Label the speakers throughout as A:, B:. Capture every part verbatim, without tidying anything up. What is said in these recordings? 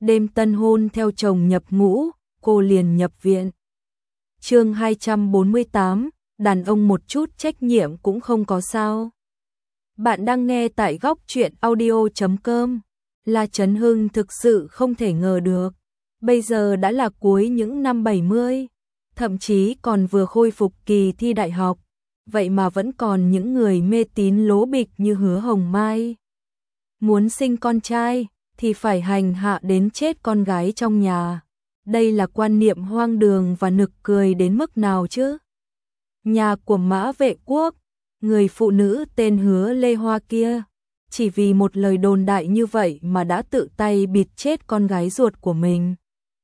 A: đêm tân hôn theo chồng nhập ngũ, cô liền nhập viện. Chương hai trăm bốn mươi tám, đàn ông một chút trách nhiệm cũng không có sao. Bạn đang nghe tại góc truyện audio chấm com. La Chấn Hưng thực sự không thể ngờ được, bây giờ đã là cuối những năm bảy mươi, thậm chí còn vừa khôi phục kỳ thi đại học, vậy mà vẫn còn những người mê tín lố bịch như Hứa Hồng Mai. Muốn sinh con trai thì phải hành hạ đến chết con gái trong nhà. Đây là quan niệm hoang đường và nực cười đến mức nào chứ? Nhà của Mã Vệ Quốc, người phụ nữ tên Hứa Lê Hoa kia, chỉ vì một lời đồn đại như vậy mà đã tự tay bịt chết con gái ruột của mình.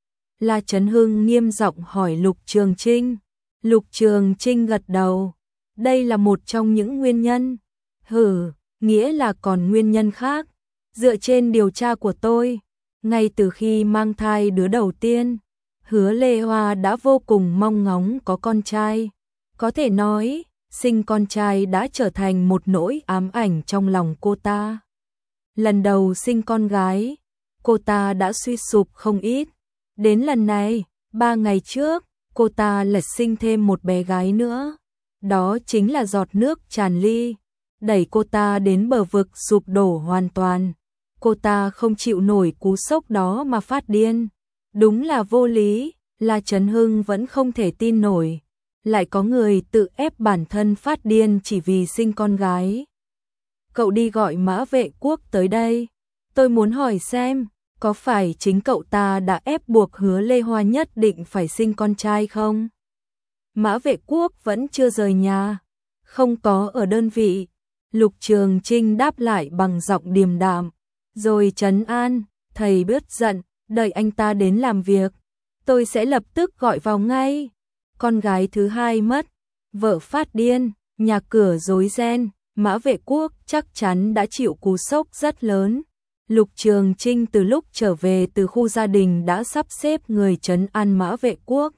A: La Chấn Hưng nghiêm giọng hỏi Lục Trường Trinh. Lục Trường Trinh gật đầu. Đây là một trong những nguyên nhân. Hừ, nghĩa là còn nguyên nhân khác. Dựa trên điều tra của tôi, ngay từ khi mang thai đứa đầu tiên, Hứa Lê Hoa đã vô cùng mong ngóng có con trai. Có thể nói, sinh con trai đã trở thành một nỗi ám ảnh trong lòng cô ta. Lần đầu sinh con gái, cô ta đã suy sụp không ít. Đến lần này, ba ngày trước, cô ta lại sinh thêm một bé gái nữa. Đó chính là giọt nước tràn ly, đẩy cô ta đến bờ vực sụp đổ hoàn toàn. Cô ta không chịu nổi cú sốc đó mà phát điên. Đúng là vô lý, La Chấn Hưng vẫn không thể tin nổi. Lại có người tự ép bản thân phát điên chỉ vì sinh con gái. Cậu đi gọi Mã Vệ Quốc tới đây. Tôi muốn hỏi xem, có phải chính cậu ta đã ép buộc Hứa Lê Hoa nhất định phải sinh con trai không? Mã Vệ Quốc vẫn chưa rời nhà, không có ở đơn vị. Lục Trường Trinh đáp lại bằng giọng điềm đạm, rồi trấn an, thầy bớt giận, đợi anh ta đến làm việc, tôi sẽ lập tức gọi vào ngay. Con gái thứ hai mất, vợ phát điên, nhà cửa rối ren, Mã Vệ Quốc chắc chắn đã chịu cú sốc rất lớn. Lục Trường Trinh từ lúc trở về từ khu gia đình đã sắp xếp người trấn an Mã Vệ Quốc.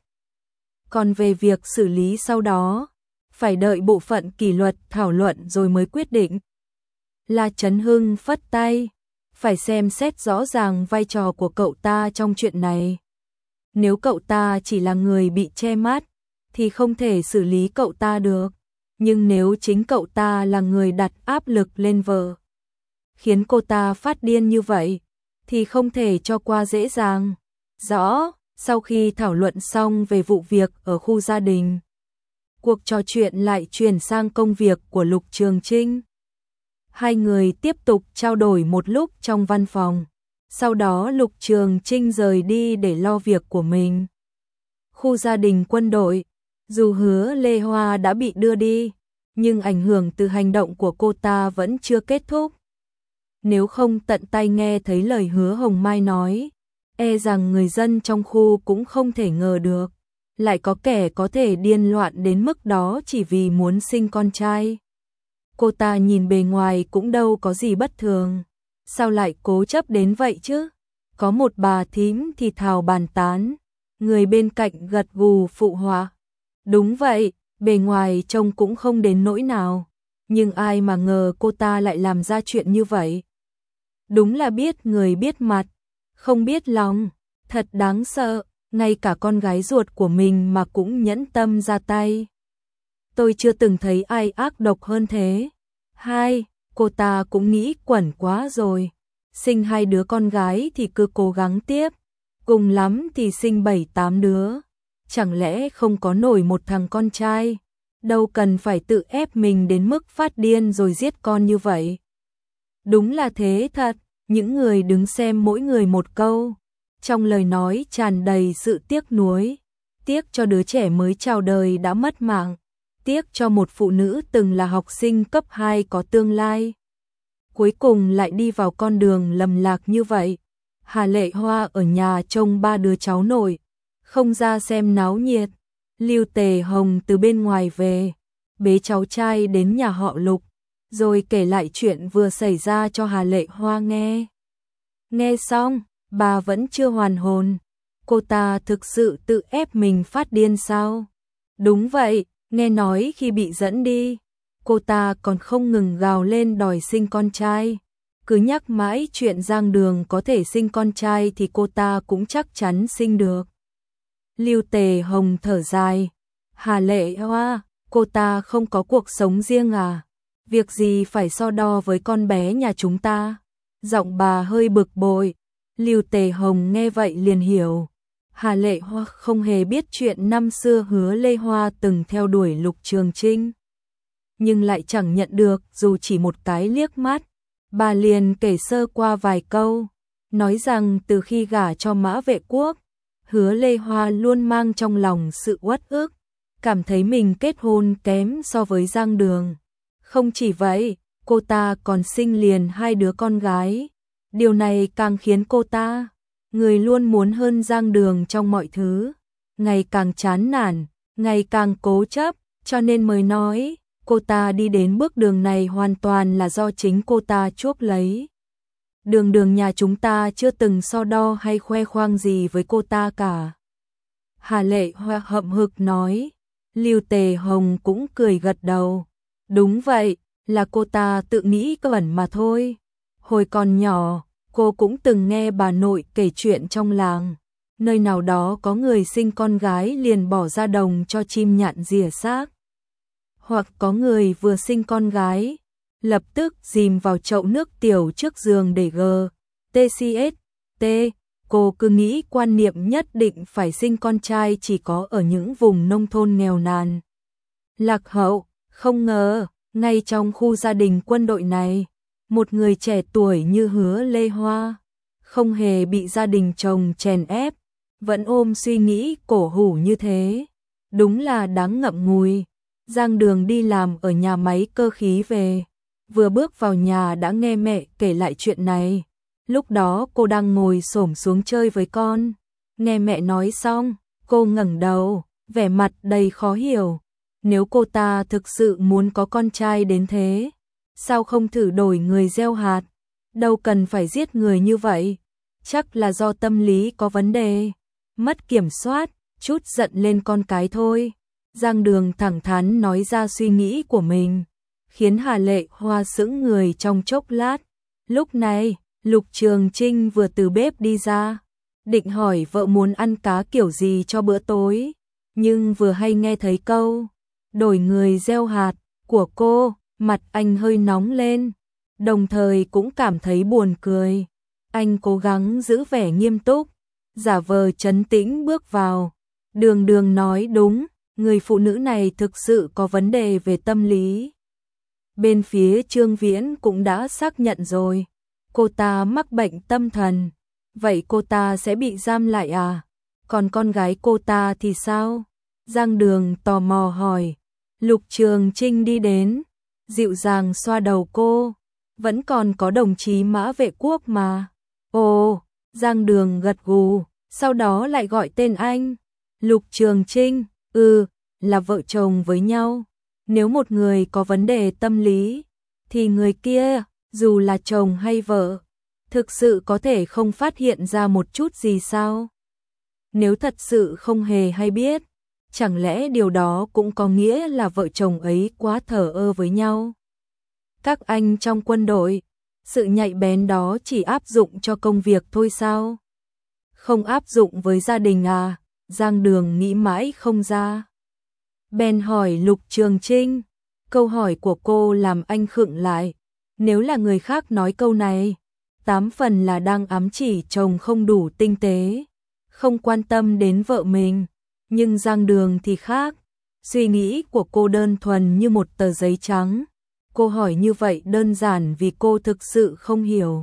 A: Còn về việc xử lý sau đó, phải đợi bộ phận kỷ luật thảo luận rồi mới quyết định. La Chấn Hưng phất tay, phải xem xét rõ ràng vai trò của cậu ta trong chuyện này. Nếu cậu ta chỉ là người bị che mắt, thì không thể xử lý cậu ta được. Nhưng nếu chính cậu ta là người đặt áp lực lên vợ, khiến cô ta phát điên như vậy, thì không thể cho qua dễ dàng. Rõ, sau khi thảo luận xong về vụ việc ở khu gia đình, cuộc trò chuyện lại chuyển sang công việc của Lục Trường Trinh. Hai người tiếp tục trao đổi một lúc trong văn phòng. Sau đó Lục Trường Trinh rời đi để lo việc của mình. Khu gia đình quân đội, dù Hứa Lê Hoa đã bị đưa đi, nhưng ảnh hưởng từ hành động của cô ta vẫn chưa kết thúc. Nếu không tận tay nghe thấy lời Hứa Hồng Mai nói, e rằng người dân trong khu cũng không thể ngờ được, lại có kẻ có thể điên loạn đến mức đó chỉ vì muốn sinh con trai. Cô ta nhìn bề ngoài cũng đâu có gì bất thường, sao lại cố chấp đến vậy chứ? Có một bà thím thì thào bàn tán, người bên cạnh gật gù phụ họa. Đúng vậy, bề ngoài trông cũng không đến nỗi nào, nhưng ai mà ngờ cô ta lại làm ra chuyện như vậy. Đúng là biết người biết mặt, không biết lòng, thật đáng sợ, ngay cả con gái ruột của mình mà cũng nhẫn tâm ra tay. Tôi chưa từng thấy ai ác độc hơn thế. Hai, cô ta cũng nghĩ quẩn quá rồi. Sinh hai đứa con gái thì cứ cố gắng tiếp, cùng lắm thì sinh bảy tám đứa. Chẳng lẽ không có nổi một thằng con trai, đâu cần phải tự ép mình đến mức phát điên rồi giết con như vậy. Đúng là thế thật, những người đứng xem mỗi người một câu, trong lời nói tràn đầy sự tiếc nuối. Tiếc cho đứa trẻ mới chào đời đã mất mạng, tiếc cho một phụ nữ từng là học sinh cấp hai có tương lai, cuối cùng lại đi vào con đường lầm lạc như vậy. Hà Lệ Hoa ở nhà trông ba đứa cháu nội, không ra xem náo nhiệt. Lưu Tề Hồng từ bên ngoài về, bế cháu trai đến nhà họ Lục, rồi kể lại chuyện vừa xảy ra cho Hà Lệ Hoa nghe. Nghe xong, bà vẫn chưa hoàn hồn. Cô ta thực sự tự ép mình phát điên sao? Đúng vậy, nghe nói khi bị dẫn đi, cô ta còn không ngừng gào lên đòi sinh con trai. Cứ nhắc mãi chuyện Giang Đường có thể sinh con trai thì cô ta cũng chắc chắn sinh được. Lưu Tề Hồng thở dài. Hà Lệ Hoa, cô ta không có cuộc sống riêng à? Việc gì phải so đo với con bé nhà chúng ta? Giọng bà hơi bực bội. Lưu Tề Hồng nghe vậy liền hiểu. Hà Lệ Hoa không hề biết chuyện năm xưa Hứa Lê Hoa từng theo đuổi Lục Trường Trinh. Nhưng lại chẳng nhận được dù chỉ một cái liếc mắt. Bà liền kể sơ qua vài câu. Nói rằng từ khi gả cho Mã Vệ Quốc, Hứa Lê Hoa luôn mang trong lòng sự uất ức. Cảm thấy mình kết hôn kém so với Giang Đường. Không chỉ vậy, cô ta còn sinh liền hai đứa con gái. Điều này càng khiến cô ta, người luôn muốn hơn Giang Đường trong mọi thứ, ngày càng chán nản, ngày càng cố chấp, cho nên mới nói, cô ta đi đến bước đường này hoàn toàn là do chính cô ta chuốc lấy. Đường Đường nhà chúng ta chưa từng so đo hay khoe khoang gì với cô ta cả. Hà Lệ Hoa hậm hực nói. Lưu Tề Hồng cũng cười gật đầu. Đúng vậy, là cô ta tự nghĩ cẩn mà thôi. Hồi còn nhỏ, cô cũng từng nghe bà nội kể chuyện trong làng. Nơi nào đó có người sinh con gái liền bỏ ra đồng cho chim nhạn rỉa xác. Hoặc có người vừa sinh con gái, lập tức dìm vào chậu nước tiểu trước giường để gờ. tê xê ét, T, cô cứ nghĩ quan niệm nhất định phải sinh con trai chỉ có ở những vùng nông thôn nghèo nàn. Lạc hậu, không ngờ, ngay trong khu gia đình quân đội này, một người trẻ tuổi như Hứa Lê Hoa, không hề bị gia đình chồng chèn ép, vẫn ôm suy nghĩ cổ hủ như thế. Đúng là đáng ngậm ngùi. Giang Đường đi làm ở nhà máy cơ khí về, vừa bước vào nhà đã nghe mẹ kể lại chuyện này. Lúc đó cô đang ngồi xổm xuống chơi với con. Nghe mẹ nói xong, cô ngẩng đầu, vẻ mặt đầy khó hiểu. Nếu cô ta thực sự muốn có con trai đến thế, sao không thử đổi người gieo hạt? Đâu cần phải giết người như vậy. Chắc là do tâm lý có vấn đề, mất kiểm soát, chút giận lên con cái thôi. Giang Đường thẳng thắn nói ra suy nghĩ của mình, khiến Hà Lệ Hoa sững người trong chốc lát. Lúc này, Lục Trường Trinh vừa từ bếp đi ra, định hỏi vợ muốn ăn cá kiểu gì cho bữa tối, nhưng vừa hay nghe thấy câu đổi người gieo hạt của cô, mặt anh hơi nóng lên, đồng thời cũng cảm thấy buồn cười. Anh cố gắng giữ vẻ nghiêm túc, giả vờ trấn tĩnh bước vào. Đường Đường nói đúng, người phụ nữ này thực sự có vấn đề về tâm lý. Bên phía Trương Viễn cũng đã xác nhận rồi, cô ta mắc bệnh tâm thần. Vậy cô ta sẽ bị giam lại à? Còn con gái cô ta thì sao? Giang Đường tò mò hỏi. Lục Trường Trinh đi đến, dịu dàng xoa đầu cô. Vẫn còn có đồng chí Mã Vệ Quốc mà. Ồ, Giang Đường gật gù, sau đó lại gọi tên anh. Lục Trường Trinh, ừ, là vợ chồng với nhau. Nếu một người có vấn đề tâm lý, thì người kia, dù là chồng hay vợ, thực sự có thể không phát hiện ra một chút gì sao? Nếu thật sự không hề hay biết, chẳng lẽ điều đó cũng có nghĩa là vợ chồng ấy quá thờ ơ với nhau? Các anh trong quân đội, sự nhạy bén đó chỉ áp dụng cho công việc thôi sao? Không áp dụng với gia đình à? Giang Đường nghĩ mãi không ra. Bèn hỏi Lục Trường Trinh. Câu hỏi của cô làm anh khựng lại. Nếu là người khác nói câu này, tám phần là đang ám chỉ chồng không đủ tinh tế, không quan tâm đến vợ mình. Nhưng Giang Đường thì khác. Suy nghĩ của cô đơn thuần như một tờ giấy trắng. Cô hỏi như vậy đơn giản vì cô thực sự không hiểu.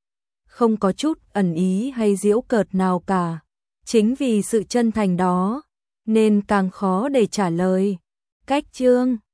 A: Không có chút ẩn ý hay giễu cợt nào cả. Chính vì sự chân thành đó, nên càng khó để trả lời. Cách chương